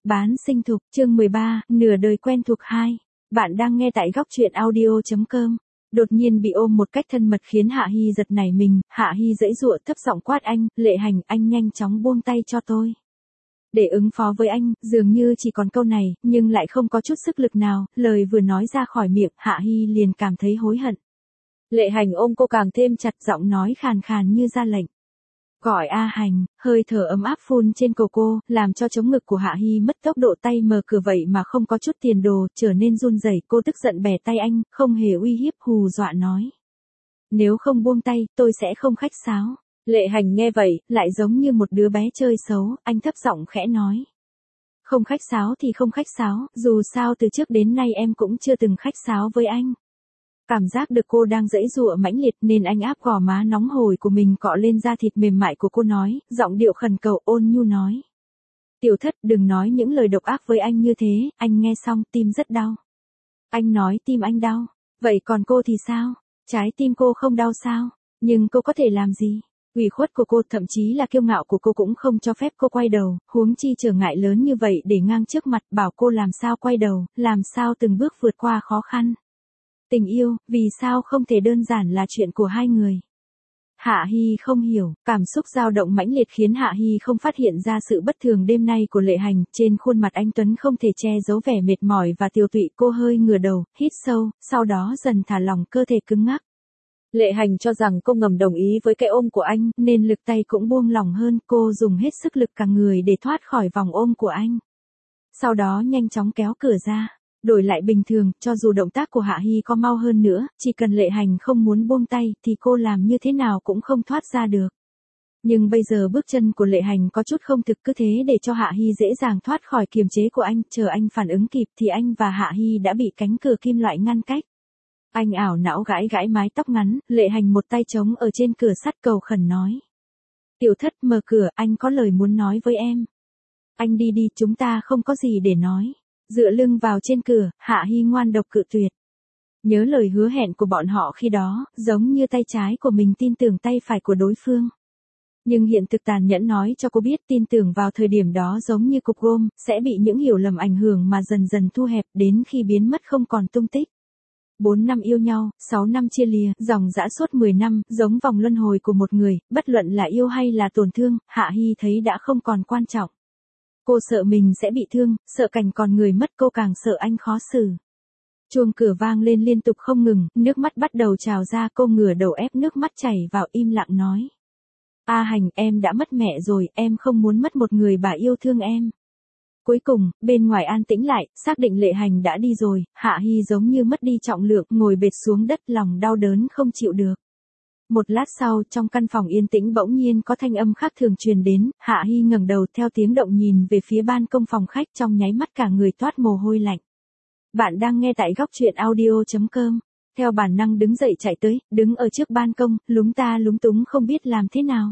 Bán sinh thục, chương 13, nửa đời quen thuộc 2. Bạn đang nghe tại góc truyện audio.com. Đột nhiên bị ôm một cách thân mật khiến Hạ Hi giật nảy mình, Hạ Hi giãy giụa thấp giọng quát anh, Lệ Hành, anh nhanh chóng buông tay cho tôi. Để ứng phó với anh, dường như chỉ còn câu này, nhưng lại không có chút sức lực nào, lời vừa nói ra khỏi miệng, Hạ Hi liền cảm thấy hối hận. Lệ Hành ôm cô càng thêm chặt, giọng nói khàn khàn như ra lệnh. Gọi A Hành, hơi thở ấm áp phun trên cổ cô, làm cho chống ngực của Hạ Hi mất tốc độ, tay mở cửa vậy mà không có chút tiền đồ, trở nên run rẩy. Cô tức giận bẻ tay anh, không hề uy hiếp, hù dọa nói. Nếu không buông tay, tôi sẽ không khách sáo. Lệ Hành nghe vậy, lại giống như một đứa bé chơi xấu, anh thấp giọng khẽ nói. Không khách sáo thì không khách sáo, dù sao từ trước đến nay em cũng chưa từng khách sáo với anh. Cảm giác được cô đang giãy giụa mãnh liệt nên anh áp gò má nóng hổi của mình cọ lên da thịt mềm mại của cô nói, giọng điệu khẩn cầu, ôn nhu nói. Tiểu Thất, đừng nói những lời độc ác với anh như thế, anh nghe xong tim rất đau. Anh nói tim anh đau, vậy còn cô thì sao? Trái tim cô không đau sao? Nhưng cô có thể làm gì? Ủy khuất của cô, thậm chí là kiêu ngạo của cô cũng không cho phép cô quay đầu, huống chi trở ngại lớn như vậy để ngang trước mặt, bảo cô làm sao quay đầu, làm sao từng bước vượt qua khó khăn. Tình yêu, vì sao không thể đơn giản là chuyện của hai người? Hạ Hi không hiểu, cảm xúc dao động mãnh liệt khiến Hạ Hi không phát hiện ra sự bất thường đêm nay của Lệ Hành, trên khuôn mặt anh tuấn không thể che giấu vẻ mệt mỏi và tiều tụy, cô hơi ngửa đầu, hít sâu, sau đó dần thả lỏng cơ thể cứng ngắc. Lệ Hành cho rằng cô ngầm đồng ý với cái ôm của anh, nên lực tay cũng buông lỏng hơn, cô dùng hết sức lực cả người để thoát khỏi vòng ôm của anh. Sau đó nhanh chóng kéo cửa ra. Đổi lại bình thường, cho dù động tác của Hạ Hi có mau hơn nữa, chỉ cần Lệ Hành không muốn buông tay, thì cô làm như thế nào cũng không thoát ra được. Nhưng bây giờ bước chân của Lệ Hành có chút không thực, cứ thế để cho Hạ Hi dễ dàng thoát khỏi kiềm chế của anh, chờ anh phản ứng kịp thì anh và Hạ Hi đã bị cánh cửa kim loại ngăn cách. Anh ảo não gãi gãi mái tóc ngắn, Lệ Hành một tay trống ở trên cửa sắt cầu khẩn nói. Tiểu Thất, mở cửa, anh có lời muốn nói với em. Anh đi đi, chúng ta không có gì để nói. Dựa lưng vào trên cửa, Hạ Hi ngoan độc cự tuyệt. Nhớ lời hứa hẹn của bọn họ khi đó, giống như tay trái của mình tin tưởng tay phải của đối phương. Nhưng hiện thực tàn nhẫn nói cho cô biết tin tưởng vào thời điểm đó giống như cục gôm, sẽ bị những hiểu lầm ảnh hưởng mà dần dần thu hẹp đến khi biến mất không còn tung tích. 4 năm yêu nhau, 6 năm chia lìa, dòng dã suốt 10 năm, giống vòng luân hồi của một người, bất luận là yêu hay là tổn thương, Hạ Hi thấy đã không còn quan trọng. Cô sợ mình sẽ bị thương, sợ cảnh còn người mất, cô càng sợ anh khó xử. Chuông cửa vang lên liên tục không ngừng, nước mắt bắt đầu trào ra, cô ngửa đầu ép nước mắt chảy vào, im lặng nói. A Hành, em đã mất mẹ rồi, em không muốn mất một người bà yêu thương em. Cuối cùng, bên ngoài an tĩnh lại, xác định Lệ Hành đã đi rồi, Hạ Hi giống như mất đi trọng lượng, ngồi bệt xuống đất, lòng đau đớn không chịu được. Một lát sau, trong căn phòng yên tĩnh bỗng nhiên có thanh âm khác thường truyền đến, Hạ Hi ngẩng đầu theo tiếng động nhìn về phía ban công phòng khách, trong nháy mắt cả người toát mồ hôi lạnh. Bạn đang nghe tại góc truyện audio.com. Theo bản năng đứng dậy chạy tới, đứng ở trước ban công, lúng ta lúng túng không biết làm thế nào.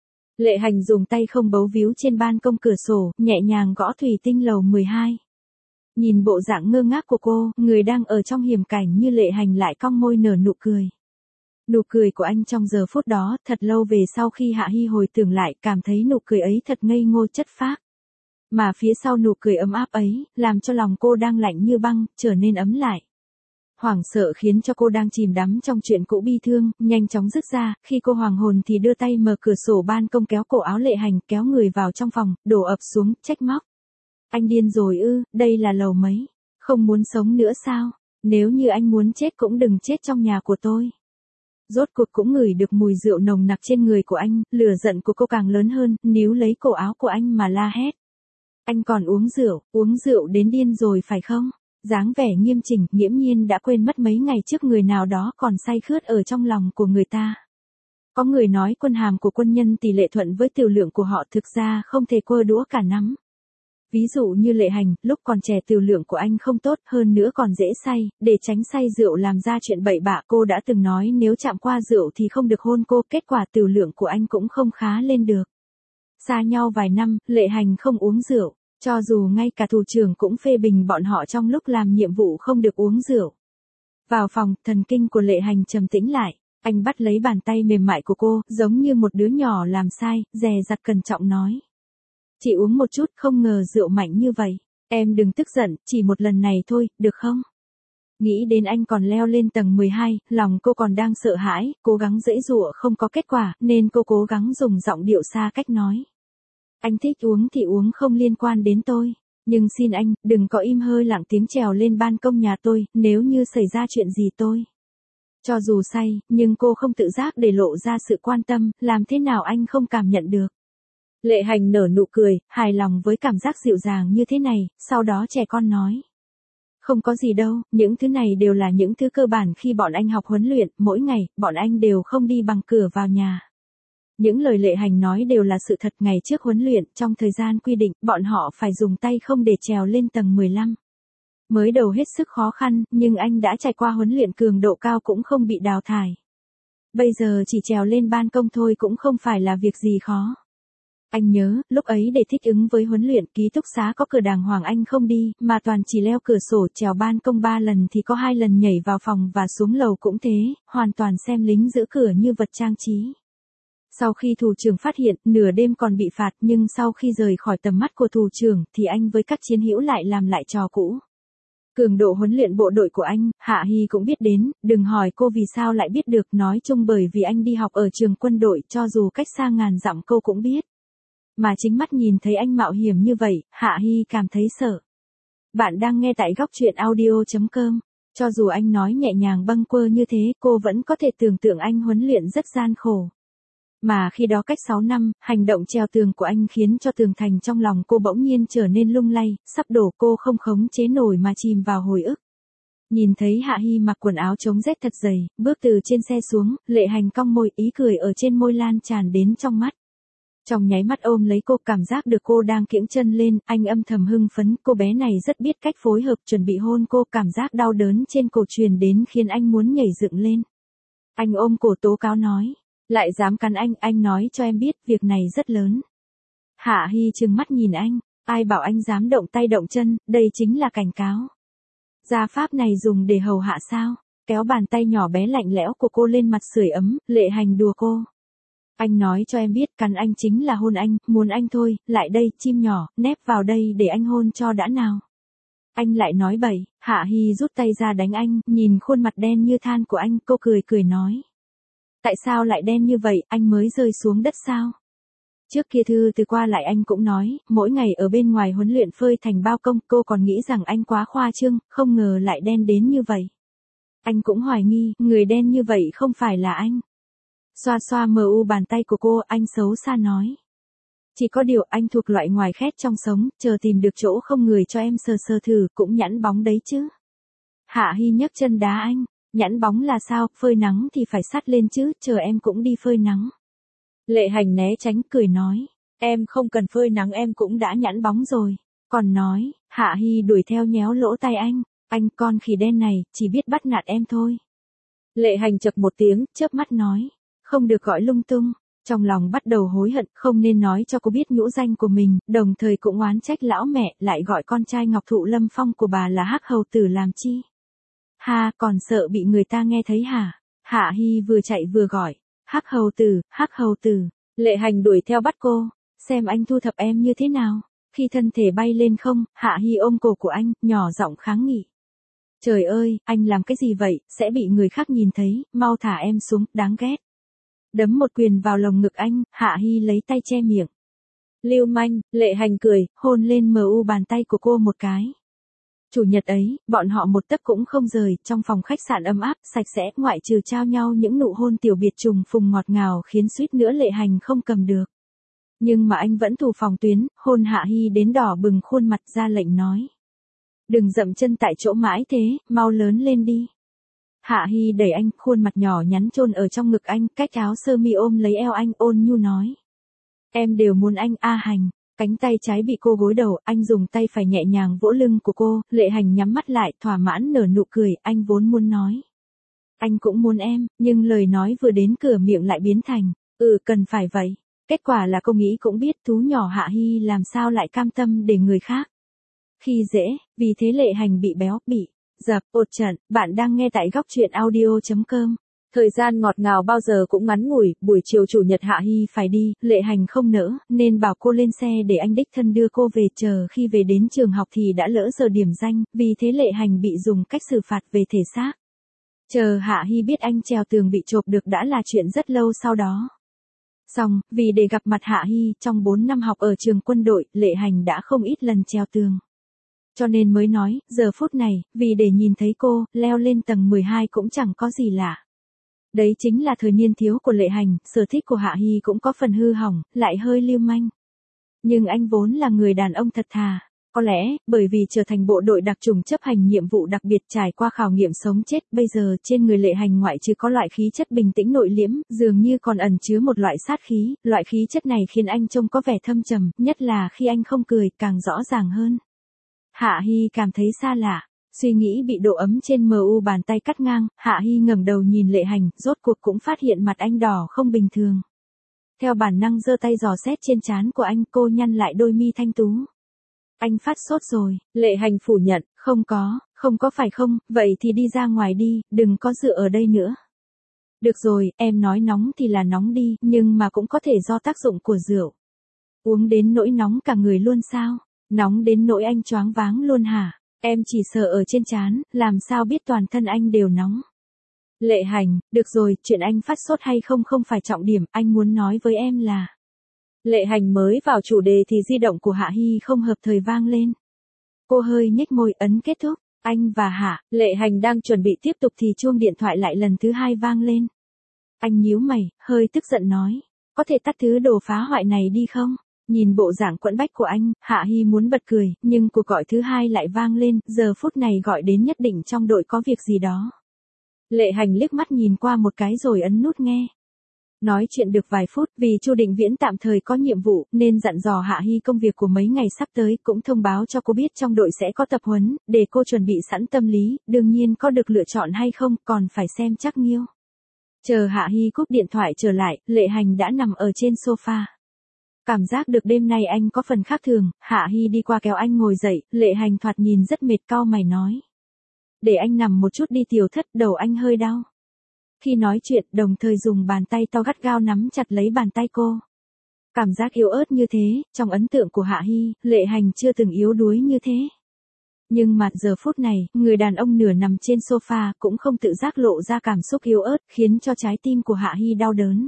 Lệ Hành dùng tay không bấu víu trên ban công cửa sổ, nhẹ nhàng gõ thủy tinh lầu 12. Nhìn bộ dạng ngơ ngác của cô, người đang ở trong hiểm cảnh như Lệ Hành lại cong môi nở nụ cười. Nụ cười của anh trong giờ phút đó, thật lâu về sau khi Hạ Hi hồi tưởng lại, cảm thấy nụ cười ấy thật ngây ngô chất phác. Mà phía sau nụ cười ấm áp ấy, làm cho lòng cô đang lạnh như băng, trở nên ấm lại. Hoảng sợ khiến cho cô đang chìm đắm trong chuyện cũ bi thương, nhanh chóng dứt ra, khi cô hoàng hồn thì đưa tay mở cửa sổ ban công kéo cổ áo Lệ Hành, kéo người vào trong phòng, đổ ập xuống, trách móc. Anh điên rồi ư, đây là lầu mấy? Không muốn sống nữa sao? Nếu như anh muốn chết cũng đừng chết trong nhà của tôi. Rốt cuộc cũng ngửi được mùi rượu nồng nặc trên người của anh, lửa giận của cô càng lớn hơn, níu lấy cổ áo của anh mà la hét. Anh còn uống rượu đến điên rồi phải không? Dáng vẻ nghiêm chỉnh, nghiễm nhiên đã quên mất mấy ngày trước người nào đó còn say khướt ở trong lòng của người ta. Có người nói quân hàm của quân nhân tỷ lệ thuận với tiểu lượng của họ, thực ra không thể quơ đũa cả nắm. Ví dụ như Lệ Hành, lúc còn trẻ tiểu lượng của anh không tốt, hơn nữa còn dễ say, để tránh say rượu làm ra chuyện bậy bạ, cô đã từng nói nếu chạm qua rượu thì không được hôn cô, kết quả tiểu lượng của anh cũng không khá lên được. Xa nhau vài năm, Lệ Hành không uống rượu, cho dù ngay cả thủ trưởng cũng phê bình bọn họ trong lúc làm nhiệm vụ không được uống rượu. Vào phòng, thần kinh của Lệ Hành trầm tĩnh lại, anh bắt lấy bàn tay mềm mại của cô, giống như một đứa nhỏ làm sai, dè dặt cẩn trọng nói. Chị uống một chút, không ngờ rượu mạnh như vậy. Em đừng tức giận, chỉ một lần này thôi, được không? Nghĩ đến anh còn leo lên tầng 12, lòng cô còn đang sợ hãi, cố gắng giãy giụa không có kết quả, nên cô cố gắng dùng giọng điệu xa cách nói. Anh thích uống thì uống, không liên quan đến tôi. Nhưng xin anh, đừng có im hơi lặng tiếng trèo lên ban công nhà tôi, nếu như xảy ra chuyện gì tôi. Cho dù say, nhưng cô không tự giác để lộ ra sự quan tâm, làm thế nào anh không cảm nhận được. Lệ Hành nở nụ cười, hài lòng với cảm giác dịu dàng như thế này, sau đó trẻ con nói. Không có gì đâu, những thứ này đều là những thứ cơ bản khi bọn anh học huấn luyện, mỗi ngày, bọn anh đều không đi bằng cửa vào nhà. Những lời Lệ Hành nói đều là sự thật. Ngày trước huấn luyện, trong thời gian quy định, bọn họ phải dùng tay không để trèo lên tầng 15. Mới đầu hết sức khó khăn, nhưng anh đã trải qua huấn luyện cường độ cao cũng không bị đào thải. Bây giờ chỉ trèo lên ban công thôi cũng không phải là việc gì khó. Anh nhớ, lúc ấy để thích ứng với huấn luyện, ký túc xá có cửa đàng hoàng anh không đi, mà toàn chỉ leo cửa sổ trèo ban công 3 lần thì có 2 lần nhảy vào phòng và xuống lầu cũng thế, hoàn toàn xem lính giữ cửa như vật trang trí. Sau khi thủ trưởng phát hiện, nửa đêm còn bị phạt, nhưng sau khi rời khỏi tầm mắt của thủ trưởng thì anh với các chiến hữu lại làm lại trò cũ. Cường độ huấn luyện bộ đội của anh, Hạ Hy cũng biết đến, đừng hỏi cô vì sao lại biết được, nói chung bởi vì anh đi học ở trường quân đội, cho dù cách xa ngàn dặm cô cũng biết. Mà chính mắt nhìn thấy anh mạo hiểm như vậy, Hạ Hy cảm thấy sợ. Bạn đang nghe tại góc truyện audio.com. Cho dù anh nói nhẹ nhàng bâng quơ như thế, cô vẫn có thể tưởng tượng anh huấn luyện rất gian khổ. Mà khi đó cách 6 năm, hành động trèo tường của anh khiến cho tường thành trong lòng cô bỗng nhiên trở nên lung lay, sắp đổ, cô không khống chế nổi mà chìm vào hồi ức. Nhìn thấy Hạ Hy mặc quần áo chống rét thật dày, bước từ trên xe xuống, Lệ Hành cong môi, ý cười ở trên môi lan tràn đến trong mắt. Trong nháy mắt ôm lấy cô, cảm giác được cô đang kiễng chân lên, anh âm thầm hưng phấn, cô bé này rất biết cách phối hợp, chuẩn bị hôn cô, cảm giác đau đớn trên cổ truyền đến khiến anh muốn nhảy dựng lên. Anh ôm cổ tố cáo nói, lại dám cắn anh nói cho em biết, việc này rất lớn. Hạ Hy trừng mắt nhìn anh, ai bảo anh dám động tay động chân, đây chính là cảnh cáo. Gia pháp này dùng để hầu hạ sao? Kéo bàn tay nhỏ bé lạnh lẽo của cô lên mặt sưởi ấm, Lệ Hành đùa cô. Anh nói cho em biết, cắn anh chính là hôn anh, muốn anh thôi, lại đây, chim nhỏ, nép vào đây để anh hôn cho đã nào. Anh lại nói bậy, Hạ Hy rút tay ra đánh anh, nhìn khuôn mặt đen như than của anh, cô cười nói. Tại sao lại đen như vậy, anh mới rơi xuống đất sao? Trước kia thư từ qua lại anh cũng nói, mỗi ngày ở bên ngoài huấn luyện phơi thành bao công, cô còn nghĩ rằng anh quá khoa trương, không ngờ lại đen đến như vậy. Anh cũng hoài nghi, người đen như vậy không phải là anh. Xoa xoa mờ u bàn tay của cô, anh xấu xa nói. Chỉ có điều anh thuộc loại ngoài khét trong sống, chờ tìm được chỗ không người cho em sờ sờ thử, cũng nhẵn bóng đấy chứ. Hạ Hy nhấc chân đá anh, nhẵn bóng là sao, phơi nắng thì phải sắt lên chứ, chờ em cũng đi phơi nắng. Lệ Hành né tránh, cười nói, em không cần phơi nắng, em cũng đã nhẵn bóng rồi. Còn nói, Hạ Hy đuổi theo nhéo lỗ tai anh con khỉ đen này, chỉ biết bắt nạt em thôi. Lệ Hành chậc một tiếng, chớp mắt nói, không được gọi lung tung. Trong lòng bắt đầu hối hận, không nên nói cho cô biết nhũ danh của mình, đồng thời cũng oán trách lão mẹ, lại gọi con trai Ngọc Thụ Lâm Phong của bà là Hắc Hầu Tử làm chi. Ha, còn sợ bị người ta nghe thấy hả? Hạ Hy vừa chạy vừa gọi, Hắc Hầu Tử, Hắc Hầu Tử. Lệ Hành đuổi theo bắt cô, xem anh thu thập em như thế nào. Khi thân thể bay lên không, Hạ Hy ôm cổ của anh, nhỏ giọng kháng nghị. Trời ơi, anh làm cái gì vậy, sẽ bị người khác nhìn thấy, mau thả em xuống, đáng ghét. Đấm một quyền vào lồng ngực anh, Hạ Hy lấy tay che miệng. Lưu manh, Lệ Hành cười, hôn lên mờ u bàn tay của cô một cái. Chủ nhật ấy, bọn họ một tấc cũng không rời, trong phòng khách sạn ấm áp, sạch sẽ, ngoại trừ trao nhau những nụ hôn tiểu biệt trùng phùng ngọt ngào khiến suýt nữa Lệ Hành không cầm được. Nhưng mà anh vẫn thủ phòng tuyến, hôn Hạ Hy đến đỏ bừng khuôn mặt, ra lệnh nói. Đừng dậm chân tại chỗ mãi thế, mau lớn lên đi. Hạ Hy đẩy anh, khuôn mặt nhỏ nhắn chôn ở trong ngực anh, cách áo sơ mi ôm lấy eo anh, ôn nhu nói. Em đều muốn anh, A Hành. Cánh tay trái bị cô gối đầu, anh dùng tay phải nhẹ nhàng vỗ lưng của cô, Lệ Hành nhắm mắt lại, thỏa mãn nở nụ cười, anh vốn muốn nói. Anh cũng muốn em, nhưng lời nói vừa đến cửa miệng lại biến thành, cần phải vậy. Kết quả là cô nghĩ cũng biết, thú nhỏ Hạ Hy làm sao lại cam tâm để người khác. Khi dễ, vì thế Lệ Hành bị béo, bị dập, ột trận. Bạn đang nghe tại góc truyện audio.com. Thời gian ngọt ngào bao giờ cũng ngắn ngủi, buổi chiều chủ nhật Hạ Hi phải đi, Lệ Hành không nỡ, nên bảo cô lên xe để anh đích thân đưa cô về, chờ khi về đến trường học thì đã lỡ giờ điểm danh, vì thế Lệ Hành bị dùng cách xử phạt về thể xác. Chờ Hạ Hi biết anh trèo tường bị chộp được đã là chuyện rất lâu sau đó. Xong, vì để gặp mặt Hạ Hi, trong 4 năm học ở trường quân đội, Lệ Hành đã không ít lần trèo tường. Cho nên mới nói, giờ phút này, vì để nhìn thấy cô, leo lên tầng 12 cũng chẳng có gì lạ. Đấy chính là thời niên thiếu của Lệ Hành, sở thích của Hạ Hi cũng có phần hư hỏng, lại hơi lưu manh. Nhưng anh vốn là người đàn ông thật thà. Có lẽ, bởi vì trở thành bộ đội đặc chủng chấp hành nhiệm vụ đặc biệt trải qua khảo nghiệm sống chết, bây giờ trên người Lệ Hành ngoại trừ có loại khí chất bình tĩnh nội liễm, dường như còn ẩn chứa một loại sát khí, loại khí chất này khiến anh trông có vẻ thâm trầm, nhất là khi anh không cười, càng rõ ràng hơn. Hạ Hi cảm thấy xa lạ. Suy nghĩ bị độ ấm trên mu bàn tay cắt ngang, Hạ Hi ngẩng đầu nhìn Lệ Hành, rốt cuộc cũng phát hiện mặt anh đỏ không bình thường. Theo bản năng giơ tay dò xét trên trán của anh, cô nhăn lại đôi mi thanh tú. Anh phát sốt rồi, Lệ Hành phủ nhận, không có phải không, vậy thì đi ra ngoài đi, đừng có dựa ở đây nữa. Được rồi, em nói nóng thì là nóng đi, nhưng mà cũng có thể do tác dụng của rượu. Uống đến nỗi nóng cả người luôn sao? Nóng đến nỗi anh choáng váng luôn hả? Em chỉ sợ ở trên trán, làm sao biết toàn thân anh đều nóng. Lệ Hành, được rồi, chuyện anh phát sốt hay không phải trọng điểm, anh muốn nói với em là. Lệ Hành mới vào chủ đề thì di động của Hạ Hi không hợp thời vang lên. Cô hơi nhếch môi ấn kết thúc, anh và Lệ Hành đang chuẩn bị tiếp tục thì chuông điện thoại lại lần thứ 2 vang lên. Anh nhíu mày, hơi tức giận nói, có thể tắt thứ đồ phá hoại này đi không? Nhìn bộ dạng quẫn bách của anh, Hạ Hi muốn bật cười, nhưng cuộc gọi thứ 2 lại vang lên, giờ phút này gọi đến nhất định trong đội có việc gì đó. Lệ Hành liếc mắt nhìn qua một cái rồi ấn nút nghe. Nói chuyện được vài phút, vì Chu Định Viễn tạm thời có nhiệm vụ, nên dặn dò Hạ Hi công việc của mấy ngày sắp tới, cũng thông báo cho cô biết trong đội sẽ có tập huấn, để cô chuẩn bị sẵn tâm lý, đương nhiên có được lựa chọn hay không, còn phải xem chắc nhiêu. Chờ Hạ Hi cúp điện thoại trở lại, Lệ Hành đã nằm ở trên sofa. Cảm giác được đêm nay anh có phần khác thường, Hạ Hi đi qua kéo anh ngồi dậy, Lệ Hành thoạt nhìn rất mệt, cau mày nói. Để anh nằm một chút đi Tiểu Thất, đầu anh hơi đau. Khi nói chuyện, đồng thời dùng bàn tay to gắt gao nắm chặt lấy bàn tay cô. Cảm giác yếu ớt như thế, trong ấn tượng của Hạ Hi, Lệ Hành chưa từng yếu đuối như thế. Nhưng mà giờ phút này, người đàn ông nửa nằm trên sofa cũng không tự giác lộ ra cảm xúc yếu ớt, khiến cho trái tim của Hạ Hi đau đớn.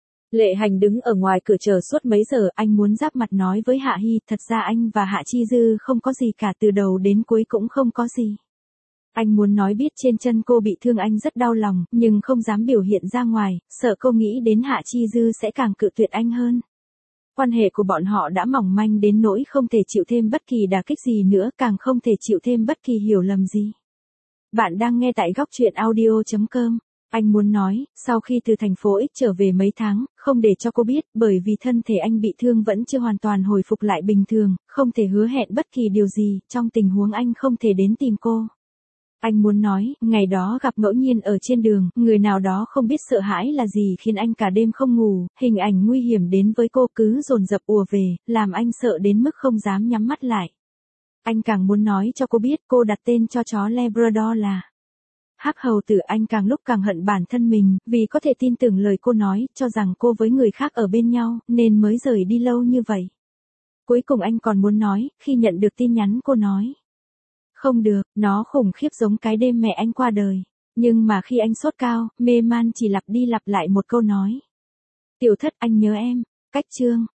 Lệ Hành đứng ở ngoài cửa chờ suốt mấy giờ, anh muốn giáp mặt nói với Hạ Hi, thật ra anh và Hạ Chi Dư không có gì cả, từ đầu đến cuối cũng không có gì. Anh muốn nói biết trên chân cô bị thương anh rất đau lòng, nhưng không dám biểu hiện ra ngoài, sợ cô nghĩ đến Hạ Chi Dư sẽ càng cự tuyệt anh hơn. Quan hệ của bọn họ đã mỏng manh đến nỗi không thể chịu thêm bất kỳ đả kích gì nữa, càng không thể chịu thêm bất kỳ hiểu lầm gì. Bạn đang nghe tại góc truyện audio.com. Anh muốn nói, sau khi từ thành phố X trở về mấy tháng, không để cho cô biết, bởi vì thân thể anh bị thương vẫn chưa hoàn toàn hồi phục lại bình thường, không thể hứa hẹn bất kỳ điều gì, trong tình huống anh không thể đến tìm cô. Anh muốn nói, ngày đó gặp ngẫu nhiên ở trên đường, người nào đó không biết sợ hãi là gì khiến anh cả đêm không ngủ, hình ảnh nguy hiểm đến với cô cứ dồn dập ùa về, làm anh sợ đến mức không dám nhắm mắt lại. Anh càng muốn nói cho cô biết cô đặt tên cho chó Labrador là Hắc Hầu Tử. Anh càng lúc càng hận bản thân mình, vì có thể tin tưởng lời cô nói, cho rằng cô với người khác ở bên nhau, nên mới rời đi lâu như vậy. Cuối cùng anh còn muốn nói, khi nhận được tin nhắn cô nói. Không được, nó khủng khiếp giống cái đêm mẹ anh qua đời. Nhưng mà khi anh sốt cao, mê man chỉ lặp đi lặp lại một câu nói. Tiểu Thất, anh nhớ em. Cách chương.